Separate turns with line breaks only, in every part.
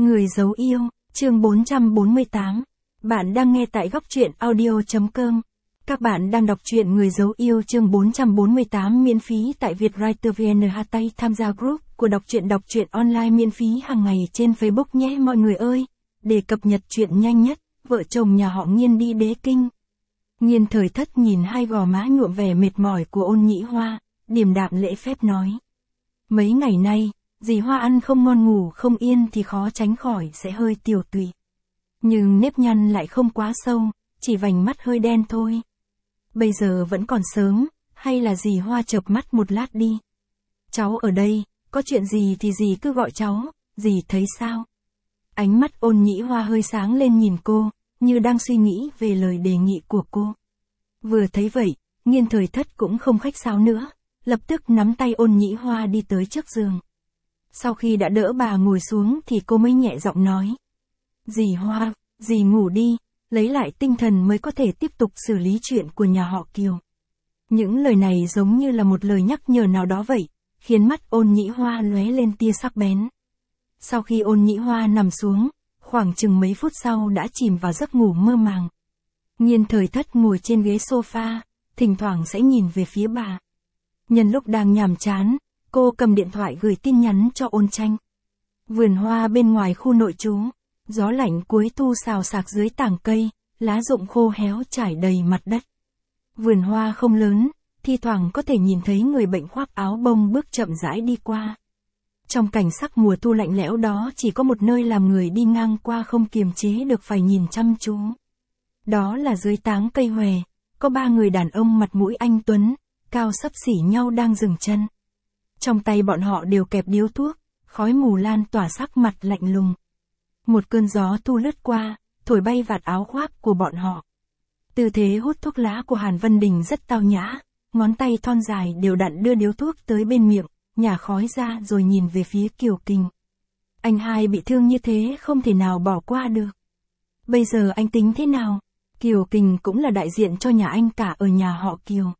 Người giấu yêu, chương 448. Bạn đang nghe tại góc truyện audio.com. Các bạn đang đọc truyện Người giấu yêu chương 448 miễn phí tại Vietwriter VN. Tay tham gia group của đọc truyện online miễn phí hàng ngày trên Facebook nhé mọi người ơi. Để cập nhật truyện nhanh nhất, vợ chồng nhà họ Nghiên đi đế kinh. Nghiên Thời Thất nhìn hai gò má nhuộm vẻ mệt mỏi của Ôn Nhĩ Hoa, điềm đạm lễ phép nói. Mấy ngày nay, dì Hoa ăn không ngon ngủ không yên thì khó tránh khỏi sẽ hơi tiểu tụy. Nhưng nếp nhăn lại không quá sâu, chỉ vành mắt hơi đen thôi. Bây giờ vẫn còn sớm, hay là dì Hoa chợp mắt một lát đi. Cháu ở đây, có chuyện gì thì dì cứ gọi cháu, dì thấy sao? Ánh mắt Ôn Nhĩ Hoa hơi sáng lên nhìn cô, như đang suy nghĩ về lời đề nghị của cô. Vừa thấy vậy, Nghiên Thời Thất cũng không khách sáo nữa, lập tức nắm tay Ôn Nhĩ Hoa đi tới trước giường. Sau khi đã đỡ bà ngồi xuống thì cô mới nhẹ giọng nói. Dì Hoa, dì ngủ đi, lấy lại tinh thần mới có thể tiếp tục xử lý chuyện của nhà họ Kiều. Những lời này giống như là một lời nhắc nhở nào đó vậy, khiến mắt Ôn Nhĩ Hoa lóe lên tia sắc bén. Sau khi Ôn Nhĩ Hoa nằm xuống, khoảng chừng mấy phút sau đã chìm vào giấc ngủ mơ màng. Nghiên Thời Thất ngồi trên ghế sofa, thỉnh thoảng sẽ nhìn về phía bà. Nhân lúc đang nhàm chán, cô cầm điện thoại gửi tin nhắn cho Ôn Tranh. Vườn hoa bên ngoài khu nội trú, gió lạnh cuối thu xào xạc dưới tàng cây, lá rụng khô héo trải đầy mặt đất. Vườn hoa không lớn, thi thoảng có thể nhìn thấy người bệnh khoác áo bông bước chậm rãi đi qua. Trong cảnh sắc mùa thu lạnh lẽo đó chỉ có một nơi làm người đi ngang qua không kiềm chế được phải nhìn chăm chú. Đó là dưới táng cây hòe, có ba người đàn ông mặt mũi anh tuấn, cao xấp xỉ nhau đang dừng chân. Trong tay bọn họ đều kẹp điếu thuốc, khói mù lan tỏa sắc mặt lạnh lùng. Một cơn gió thu lướt qua, thổi bay vạt áo khoác của bọn họ. Tư thế hút thuốc lá của Hàn Vân Đình rất tao nhã, ngón tay thon dài đều đặn đưa điếu thuốc tới bên miệng, nhả khói ra rồi nhìn về phía Kiều Kình. Anh hai bị thương như thế không thể nào bỏ qua được. Bây giờ anh tính thế nào? Kiều Kình cũng là đại diện cho nhà anh cả ở nhà họ Kiều.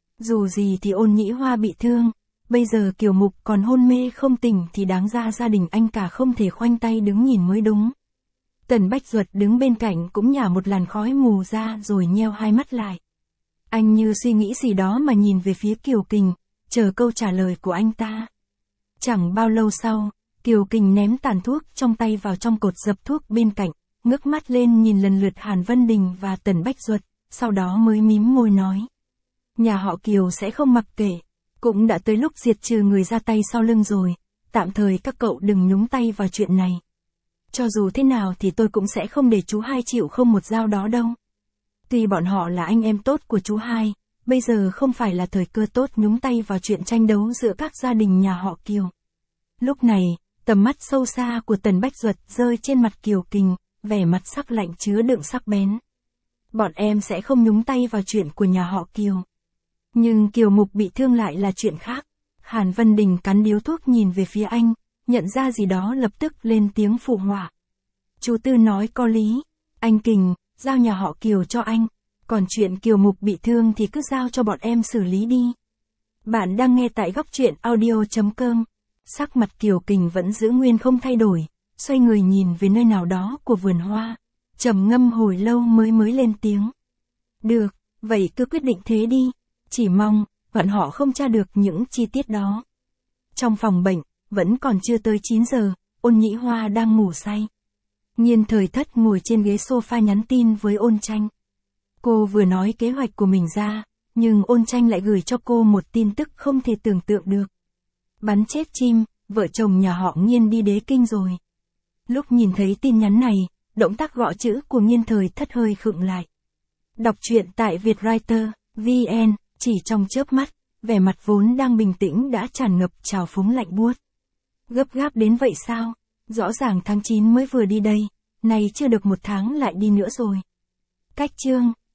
Dù gì thì Ôn Nhĩ Hoa bị thương, bây giờ Kiều Mục còn hôn mê không tỉnh thì đáng ra gia đình anh cả không thể khoanh tay đứng nhìn mới đúng. Tần Bách Duật đứng bên cạnh cũng nhả một làn khói mù ra rồi nheo hai mắt lại. Anh như suy nghĩ gì đó mà nhìn về phía Kiều Kình, chờ câu trả lời của anh ta. Chẳng bao lâu sau, Kiều Kình ném tàn thuốc trong tay vào trong cột dập thuốc bên cạnh, ngước mắt lên nhìn lần lượt Hàn Vân Đình và Tần Bách Duật, sau đó mới mím môi nói. Nhà họ Kiều sẽ không mặc kệ, cũng đã tới lúc diệt trừ người ra tay sau lưng rồi, tạm thời các cậu đừng nhúng tay vào chuyện này. Cho dù thế nào thì tôi cũng sẽ không để chú hai chịu không một dao đó đâu. Tuy bọn họ là anh em tốt của chú hai, bây giờ không phải là thời cơ tốt nhúng tay vào chuyện tranh đấu giữa các gia đình nhà họ Kiều. Lúc này, tầm mắt sâu xa của Tần Bách Duật rơi trên mặt Kiều Kình, vẻ mặt sắc lạnh chứa đựng sắc bén. Bọn em sẽ không nhúng tay vào chuyện của nhà họ Kiều. Nhưng Kiều Mục bị thương lại là chuyện khác. Hàn Vân Đình cắn điếu thuốc nhìn về phía anh, nhận ra gì đó lập tức lên tiếng phụ họa. Chú Tư nói có lý, anh Kình, giao nhà họ Kiều cho anh, còn chuyện Kiều Mục bị thương thì cứ giao cho bọn em xử lý đi. Bạn đang nghe tại góc truyện audio.com. Sắc mặt Kiều Kình vẫn giữ nguyên không thay đổi, xoay người nhìn về nơi nào đó của vườn hoa, trầm ngâm hồi lâu mới lên tiếng. Được, vậy cứ quyết định thế đi. Chỉ mong, bọn họ không tra được những chi tiết đó. Trong phòng bệnh, vẫn còn chưa tới 9 giờ, Ôn Nhĩ Hoa đang ngủ say. Nghiên Thời Thất ngồi trên ghế sofa nhắn tin với Ôn Tranh. Cô vừa nói kế hoạch của mình ra, nhưng Ôn Tranh lại gửi cho cô một tin tức không thể tưởng tượng được. Bắn chết chim, vợ chồng nhà họ Nghiên đi đế kinh rồi. Lúc nhìn thấy tin nhắn này, động tác gõ chữ của Nghiên Thời Thất hơi khựng lại. Đọc truyện tại Vietwriter VN. Chỉ trong chớp mắt, vẻ mặt vốn đang bình tĩnh đã tràn ngập trào phúng lạnh buốt. Gấp gáp đến vậy sao? Rõ ràng tháng 9 mới vừa đi đây, nay chưa được một tháng lại đi nữa rồi. Cách chương